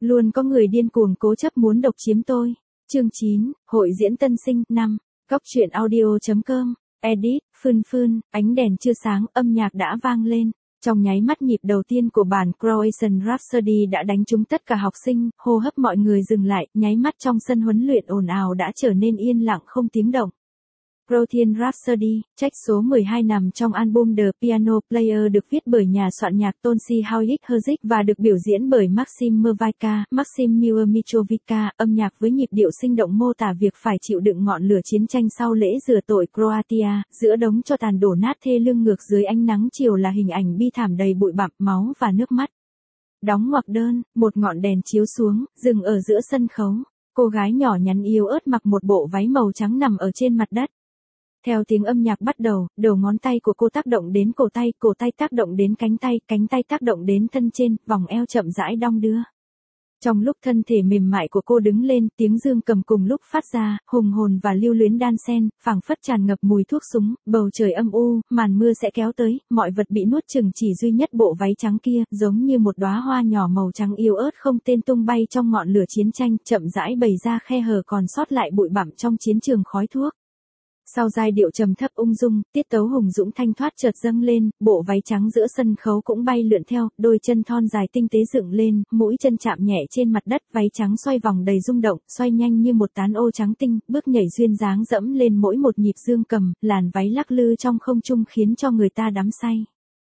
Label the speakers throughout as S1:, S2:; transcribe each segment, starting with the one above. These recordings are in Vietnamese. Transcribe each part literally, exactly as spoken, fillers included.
S1: Luôn có người điên cuồng cố chấp muốn độc chiếm tôi. Chương chín, Hội diễn tân sinh, năm. Góc truyện audio chấm com. Edit, Phương Phương, ánh đèn chưa sáng, âm nhạc đã vang lên. Trong nháy mắt nhịp đầu tiên của bản Croatian Rhapsody đã đánh trúng tất cả học sinh, hô hấp mọi người dừng lại, nháy mắt trong sân huấn luyện ồn ào đã trở nên yên lặng không tiếng động. Croatian Rhapsody, trách số mười hai nằm trong album The Piano Player được viết bởi nhà soạn nhạc Tonsi Haujic và được biểu diễn bởi Maxim Mrvaika, Maxim Mitrovica, âm nhạc với nhịp điệu sinh động mô tả việc phải chịu đựng ngọn lửa chiến tranh sau lễ rửa tội Croatia, giữa đống tro tàn đổ nát thê lương ngược dưới ánh nắng chiều là hình ảnh bi thảm đầy bụi bặm, máu và nước mắt. Đóng ngoặc đơn, một ngọn đèn chiếu xuống, dừng ở giữa sân khấu. Cô gái nhỏ nhắn yếu ớt mặc một bộ váy màu trắng nằm ở trên mặt đất. Theo tiếng âm nhạc bắt đầu, đầu ngón tay của cô tác động đến cổ tay, cổ tay tác động đến cánh tay, cánh tay tác động đến thân trên, vòng eo chậm rãi đong đưa. Trong lúc thân thể mềm mại của cô đứng lên, tiếng dương cầm cùng lúc phát ra, hùng hồn và lưu luyến đan xen, phảng phất tràn ngập mùi thuốc súng, bầu trời âm u, màn mưa sẽ kéo tới, mọi vật bị nuốt chửng chỉ duy nhất bộ váy trắng kia, giống như một đóa hoa nhỏ màu trắng yếu ớt không tên tung bay trong ngọn lửa chiến tranh, chậm rãi bày ra khe hở còn sót lại bụi bặm trong chiến trường khói thuốc. Sau giai điệu trầm thấp ung dung, tiết tấu hùng dũng thanh thoát chợt dâng lên, bộ váy trắng giữa sân khấu cũng bay lượn theo, đôi chân thon dài tinh tế dựng lên, mũi chân chạm nhẹ trên mặt đất, váy trắng xoay vòng đầy rung động, xoay nhanh như một tán ô trắng tinh, bước nhảy duyên dáng dẫm lên mỗi một nhịp dương cầm, làn váy lắc lư trong không trung khiến cho người ta đắm say.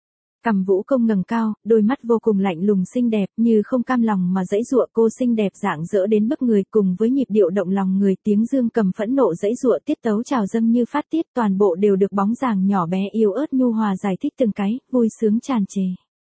S1: Cằm Vũ Công ngẩng cao, đôi mắt vô cùng lạnh lùng xinh đẹp, như không cam lòng mà dãy dụa, cô xinh đẹp rạng rỡ đến bức người, cùng với nhịp điệu động lòng người, tiếng dương cầm phẫn nộ dãy dụa, tiết tấu trào dâng như phát tiết, toàn bộ đều được bóng dáng nhỏ bé yếu ớt nhu hòa giải thích từng cái, vui sướng tràn trề.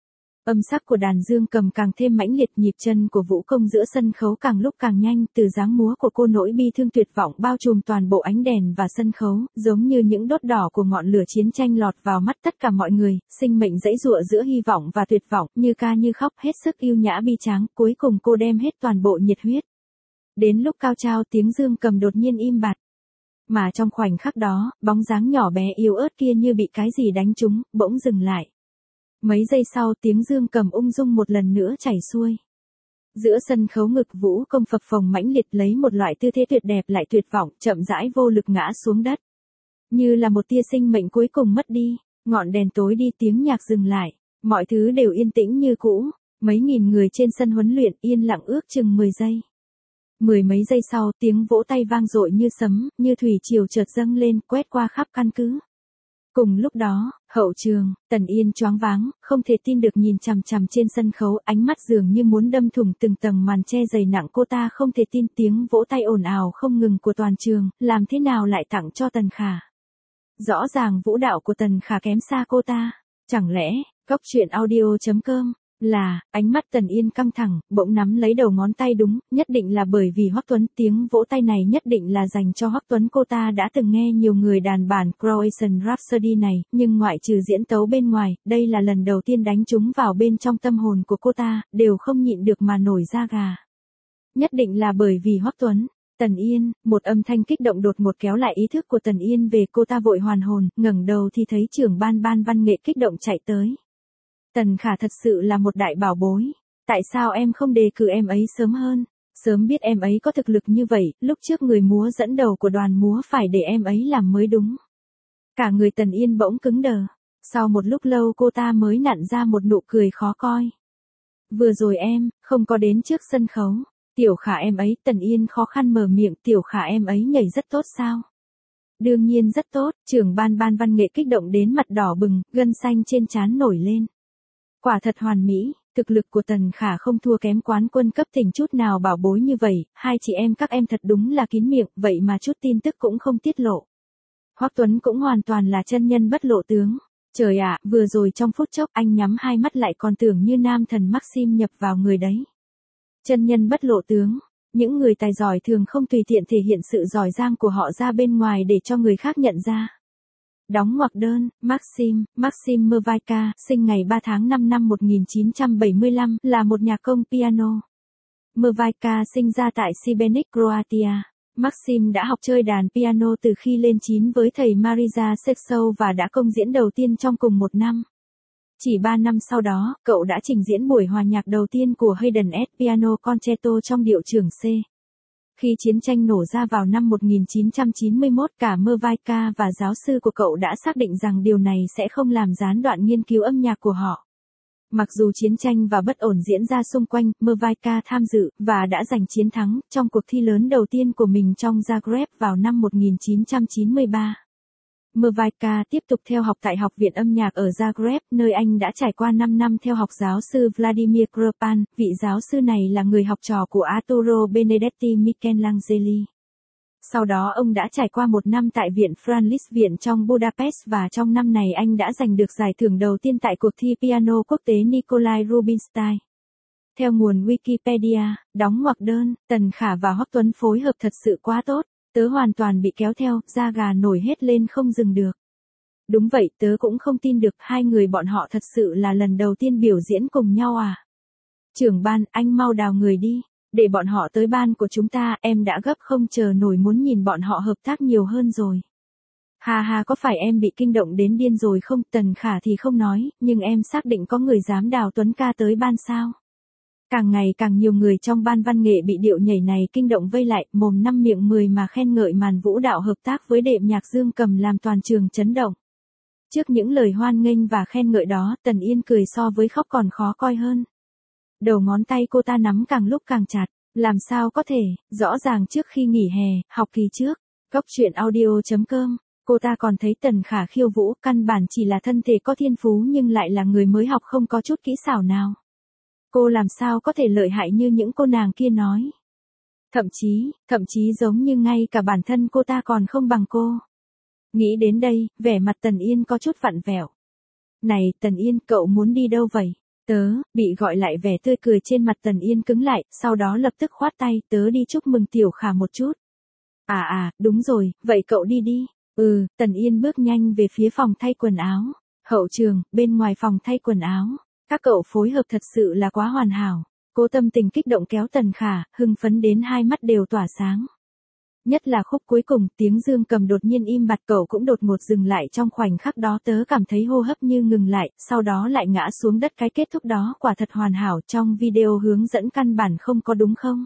S1: Âm sắc của đàn dương cầm càng thêm mãnh liệt, nhịp chân của Vũ Công giữa sân khấu càng lúc càng nhanh, từ dáng múa của cô nỗi bi thương tuyệt vọng bao trùm toàn bộ ánh đèn và sân khấu, giống như những đốt đỏ của ngọn lửa chiến tranh lọt vào mắt tất cả mọi người, sinh mệnh dãy dụa giữa hy vọng và tuyệt vọng, như ca như khóc, hết sức yêu nhã bi tráng, cuối cùng cô đem hết toàn bộ nhiệt huyết. Đến lúc cao trao, tiếng dương cầm đột nhiên im bặt. Mà trong khoảnh khắc đó, bóng dáng nhỏ bé yếu ớt kia như bị cái gì đánh trúng, bỗng dừng lại. Mấy giây sau, tiếng dương cầm ung dung một lần nữa chảy xuôi. Giữa sân khấu ngực Vũ Công phập phồng mãnh liệt lấy một loại tư thế tuyệt đẹp lại tuyệt vọng, chậm rãi vô lực ngã xuống đất. Như là một tia sinh mệnh cuối cùng mất đi, ngọn đèn tối đi, tiếng nhạc dừng lại, mọi thứ đều yên tĩnh như cũ, mấy nghìn người trên sân huấn luyện yên lặng ước chừng mười giây. Mười mấy giây sau, tiếng vỗ tay vang dội như sấm, như thủy triều chợt dâng lên, quét qua khắp căn cứ. Cùng lúc đó, hậu trường, Tần Yên choáng váng, không thể tin được nhìn chằm chằm trên sân khấu, ánh mắt dường như muốn đâm thủng từng tầng màn che dày nặng, cô ta không thể tin tiếng vỗ tay ồn ào không ngừng của toàn trường, làm thế nào lại tặng cho Tần Khả. Rõ ràng vũ đạo của Tần Khả kém xa cô ta, chẳng lẽ, góc truyện audio chấm com. Là, ánh mắt Tần Yên căng thẳng, bỗng nắm lấy đầu ngón tay, đúng, nhất định là bởi vì Hoắc Tuấn, tiếng vỗ tay này nhất định là dành cho Hoắc Tuấn. Cô ta đã từng nghe nhiều người đàn bản Croatian Rhapsody này, nhưng ngoại trừ diễn tấu bên ngoài, đây là lần đầu tiên đánh trúng vào bên trong tâm hồn của cô ta, đều không nhịn được mà nổi da gà. Nhất định là bởi vì Hoắc Tuấn. Tần Yên, một âm thanh kích động đột ngột kéo lại ý thức của Tần Yên về, cô ta vội hoàn hồn, ngẩng đầu thì thấy trưởng ban ban văn nghệ kích động chạy tới. Tần Khả thật sự là một đại bảo bối. Tại sao em không đề cử em ấy sớm hơn? Sớm biết em ấy có thực lực như vậy, lúc trước người múa dẫn đầu của đoàn múa phải để em ấy làm mới đúng. Cả người Tần Yên bỗng cứng đờ. Sau một lúc lâu cô ta mới nặn ra một nụ cười khó coi. Vừa rồi em, không có đến trước sân khấu. Tiểu Khả em ấy, Tần Yên khó khăn mở miệng, Tiểu Khả em ấy nhảy rất tốt sao? Đương nhiên rất tốt, trưởng ban ban văn nghệ kích động đến mặt đỏ bừng, gân xanh trên trán nổi lên. Quả thật hoàn mỹ, thực lực của Tần Khả không thua kém quán quân cấp tỉnh chút nào, bảo bối như vậy, hai chị em các em thật đúng là kín miệng, vậy mà chút tin tức cũng không tiết lộ. Hoắc Tuấn cũng hoàn toàn là chân nhân bất lộ tướng. Trời ạ, vừa rồi trong phút chốc anh nhắm hai mắt lại còn tưởng như nam thần Maxim nhập vào người đấy. Chân nhân bất lộ tướng, những người tài giỏi thường không tùy tiện thể hiện sự giỏi giang của họ ra bên ngoài để cho người khác nhận ra. Đóng ngoặc đơn, Maxim, Maxim Mrvaika, sinh ngày ba tháng năm năm một nghìn chín trăm bảy mươi lăm, là một nhạc công piano. Mrvaika sinh ra tại Šibenik, Croatia. Maxim đã học chơi đàn piano từ khi lên chín với thầy Marija Sexou và đã công diễn đầu tiên trong cùng một năm. Chỉ ba năm sau đó, cậu đã trình diễn buổi hòa nhạc đầu tiên của Haydn S Piano Concerto trong điệu trưởng C. Khi chiến tranh nổ ra vào năm một nghìn chín trăm chín mươi mốt, cả Mavaika và giáo sư của cậu đã xác định rằng điều này sẽ không làm gián đoạn nghiên cứu âm nhạc của họ. Mặc dù chiến tranh và bất ổn diễn ra xung quanh, Mavaika tham dự, và đã giành chiến thắng, trong cuộc thi lớn đầu tiên của mình trong Zagreb vào năm một nghìn chín trăm chín mươi ba. Mavaika tiếp tục theo học tại Học viện âm nhạc ở Zagreb, nơi anh đã trải qua năm năm theo học giáo sư Vladimir Krpan. Vị giáo sư này là người học trò của Arturo Benedetti Michelangeli. Sau đó ông đã trải qua một năm tại Viện Franz Liszt Viện trong Budapest, và trong năm này anh đã giành được giải thưởng đầu tiên tại cuộc thi piano quốc tế Nikolai Rubinstein. Theo nguồn Wikipedia, đóng ngoặc đơn, Tần Khả và Hoắc Tuấn phối hợp thật sự quá tốt. Tớ hoàn toàn bị kéo theo, da gà nổi hết lên không dừng được. Đúng vậy, tớ cũng không tin được, hai người bọn họ thật sự là lần đầu tiên biểu diễn cùng nhau à. Trưởng ban, anh mau đào người đi, để bọn họ tới ban của chúng ta, em đã gấp không chờ nổi muốn nhìn bọn họ hợp tác nhiều hơn rồi. Hà hà, có phải em bị kinh động đến điên rồi không? Tần Khả thì không nói, nhưng em xác định có người dám đào Tuấn ca tới ban sao? Càng ngày càng nhiều người trong ban văn nghệ bị điệu nhảy này kinh động vây lại, mồm năm miệng mười mà khen ngợi màn vũ đạo hợp tác với đệm nhạc dương cầm làm toàn trường chấn động. Trước những lời hoan nghênh và khen ngợi đó, Tần Yên cười so với khóc còn khó coi hơn. Đầu ngón tay cô ta nắm càng lúc càng chặt, làm sao có thể, rõ ràng trước khi nghỉ hè, học kỳ trước, Cốc truyện audio chấm com, cô ta còn thấy Tần Khả khiêu vũ, căn bản chỉ là thân thể có thiên phú nhưng lại là người mới học không có chút kỹ xảo nào. Cô làm sao có thể lợi hại như những cô nàng kia nói. Thậm chí, thậm chí giống như ngay cả bản thân cô ta còn không bằng cô. Nghĩ đến đây, vẻ mặt Tần Yên có chút vặn vẹo. Này, Tần Yên, cậu muốn đi đâu vậy? Tớ, bị gọi lại, vẻ tươi cười trên mặt Tần Yên cứng lại, sau đó lập tức khoát tay, tớ đi chúc mừng Tiểu Khả một chút. À à, đúng rồi, vậy cậu đi đi. Ừ, Tần Yên bước nhanh về phía phòng thay quần áo. Hậu trường, bên ngoài phòng thay quần áo. Các cậu phối hợp thật sự là quá hoàn hảo. Cố Tâm Tình kích động kéo Tần Khả, hưng phấn đến hai mắt đều tỏa sáng. Nhất là khúc cuối cùng, tiếng dương cầm đột nhiên im bặt, cậu cũng đột ngột dừng lại, trong khoảnh khắc đó tớ cảm thấy hô hấp như ngừng lại, sau đó lại ngã xuống đất. Cái kết thúc đó quả thật hoàn hảo, trong video hướng dẫn căn bản không có đúng không?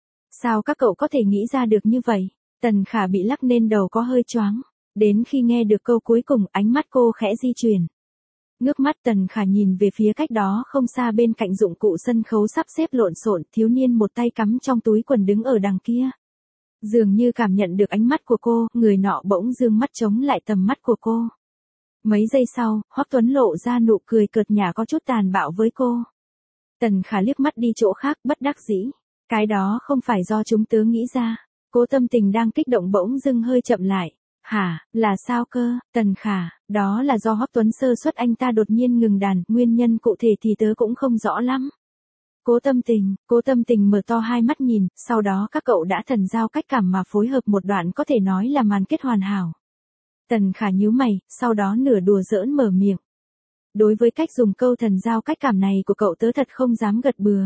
S1: Sao các cậu có thể nghĩ ra được như vậy? Tần Khả bị lắc nên đầu có hơi choáng. Đến khi nghe được câu cuối cùng, ánh mắt cô khẽ di chuyển. Ngước mắt, Tần Khả nhìn về phía cách đó không xa, bên cạnh dụng cụ sân khấu sắp xếp lộn xộn, thiếu niên một tay cắm trong túi quần đứng ở đằng kia. Dường như cảm nhận được ánh mắt của cô, người nọ bỗng dương mắt chống lại tầm mắt của cô. Mấy giây sau, Hoắc Tuấn lộ ra nụ cười cợt nhả có chút tàn bạo với cô. Tần Khả liếc mắt đi chỗ khác, bất đắc dĩ. Cái đó không phải do chúng tớ nghĩ ra. Cố Tâm Tình đang kích động bỗng dưng hơi chậm lại. Hả, là sao cơ? Tần Khả, đó là do Hoắc Tuấn sơ suất, anh ta đột nhiên ngừng đàn, nguyên nhân cụ thể thì tớ cũng không rõ lắm. Cố Tâm Tình, Cố Tâm Tình mở to hai mắt nhìn, sau đó các cậu đã thần giao cách cảm mà phối hợp một đoạn có thể nói là màn kết hoàn hảo. Tần Khả nhíu mày, sau đó nửa đùa giỡn mở miệng. Đối với cách dùng câu thần giao cách cảm này của cậu, tớ thật không dám gật bừa.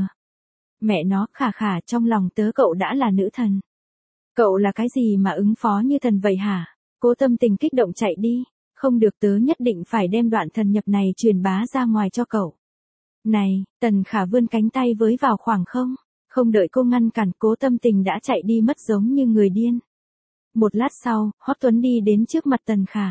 S1: Mẹ nó, Khả Khả, trong lòng tớ cậu đã là nữ thần. Cậu là cái gì mà ứng phó như thần vậy hả? Cố Tâm Tình kích động chạy đi. Không được, tớ nhất định phải đem đoạn thần nhập này truyền bá ra ngoài cho cậu. Này, Tần Khả vươn cánh tay với vào khoảng không. Không đợi cô ngăn cản, Cố Tâm Tình đã chạy đi mất giống như người điên. Một lát sau, Hoắc Tuấn đi đến trước mặt Tần Khả.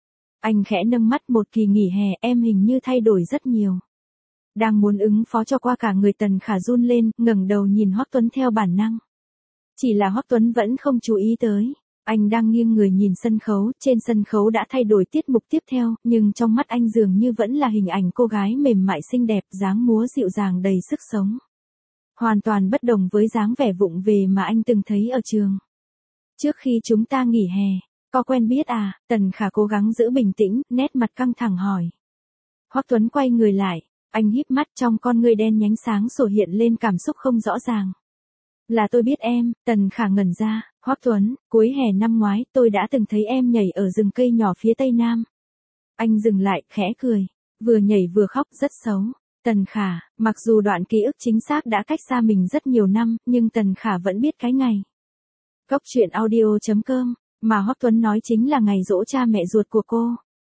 S1: Anh khẽ nâng mắt, một kỳ nghỉ hè em hình như thay đổi rất nhiều. Đang muốn ứng phó cho qua cả người, Tần Khả run lên, ngẩng đầu nhìn Hoắc Tuấn theo bản năng. Chỉ là Hoắc Tuấn vẫn không chú ý tới. Anh đang nghiêng người nhìn sân khấu, trên sân khấu đã thay đổi tiết mục tiếp theo, nhưng trong mắt anh dường như vẫn là hình ảnh cô gái mềm mại xinh đẹp, dáng múa dịu dàng đầy sức sống. Hoàn toàn bất đồng với dáng vẻ vụng về mà anh từng thấy ở trường. Trước khi chúng ta nghỉ hè, có quen biết à? Tần Khả cố gắng giữ bình tĩnh, nét mặt căng thẳng hỏi. Hoắc Tuấn quay người lại, anh híp mắt, trong con ngươi đen nhánh sáng sủa hiện lên cảm xúc không rõ ràng. Là tôi biết em. Tần Khả ngẩn ra. Hoắc Tuấn, cuối hè năm ngoái, tôi đã từng thấy em nhảy ở rừng cây nhỏ phía tây nam. Anh dừng lại, khẽ cười. Vừa nhảy vừa khóc, rất xấu. Tần Khả, mặc dù đoạn ký ức chính xác đã cách xa mình rất nhiều năm, nhưng Tần Khả vẫn biết cái ngày. Cốc truyện audio chấm com, mà Hoắc Tuấn nói chính là ngày giỗ cha mẹ ruột của cô.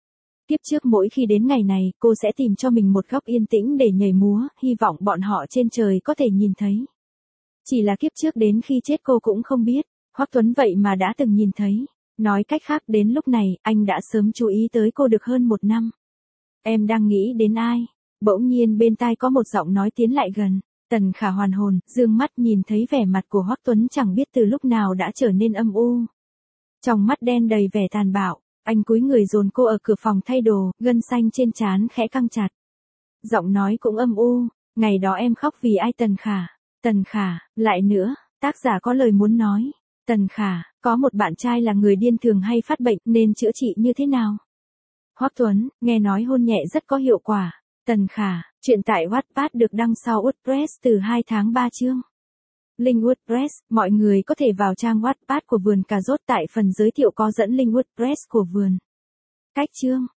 S1: Kiếp trước mỗi khi đến ngày này, cô sẽ tìm cho mình một góc yên tĩnh để nhảy múa, hy vọng bọn họ trên trời có thể nhìn thấy. Chỉ là kiếp trước đến khi chết cô cũng không biết, Hoắc Tuấn vậy mà đã từng nhìn thấy. Nói cách khác đến lúc này, anh đã sớm chú ý tới cô được hơn một năm. Em đang nghĩ đến ai? Bỗng nhiên bên tai có một giọng nói tiến lại gần. Tần Khả hoàn hồn, dương mắt nhìn thấy vẻ mặt của Hoắc Tuấn chẳng biết từ lúc nào đã trở nên âm u. Trong mắt đen đầy vẻ tàn bạo, anh cúi người dồn cô ở cửa phòng thay đồ, gân xanh trên trán khẽ căng chặt. Giọng nói cũng âm u, ngày đó em khóc vì ai Tần Khả? Tần Khả, lại nữa, tác giả có lời muốn nói. Tần Khả, có một bạn trai là người điên thường hay phát bệnh nên chữa trị như thế nào? Hoắc Tuấn, nghe nói hôn nhẹ rất có hiệu quả. Tần Khả, chuyện tại Wattpad được đăng sau WordPress từ hai tháng ba chương. Link WordPress, mọi người có thể vào trang Wattpad của vườn cà rốt tại phần giới thiệu có dẫn link WordPress của vườn. Cách chương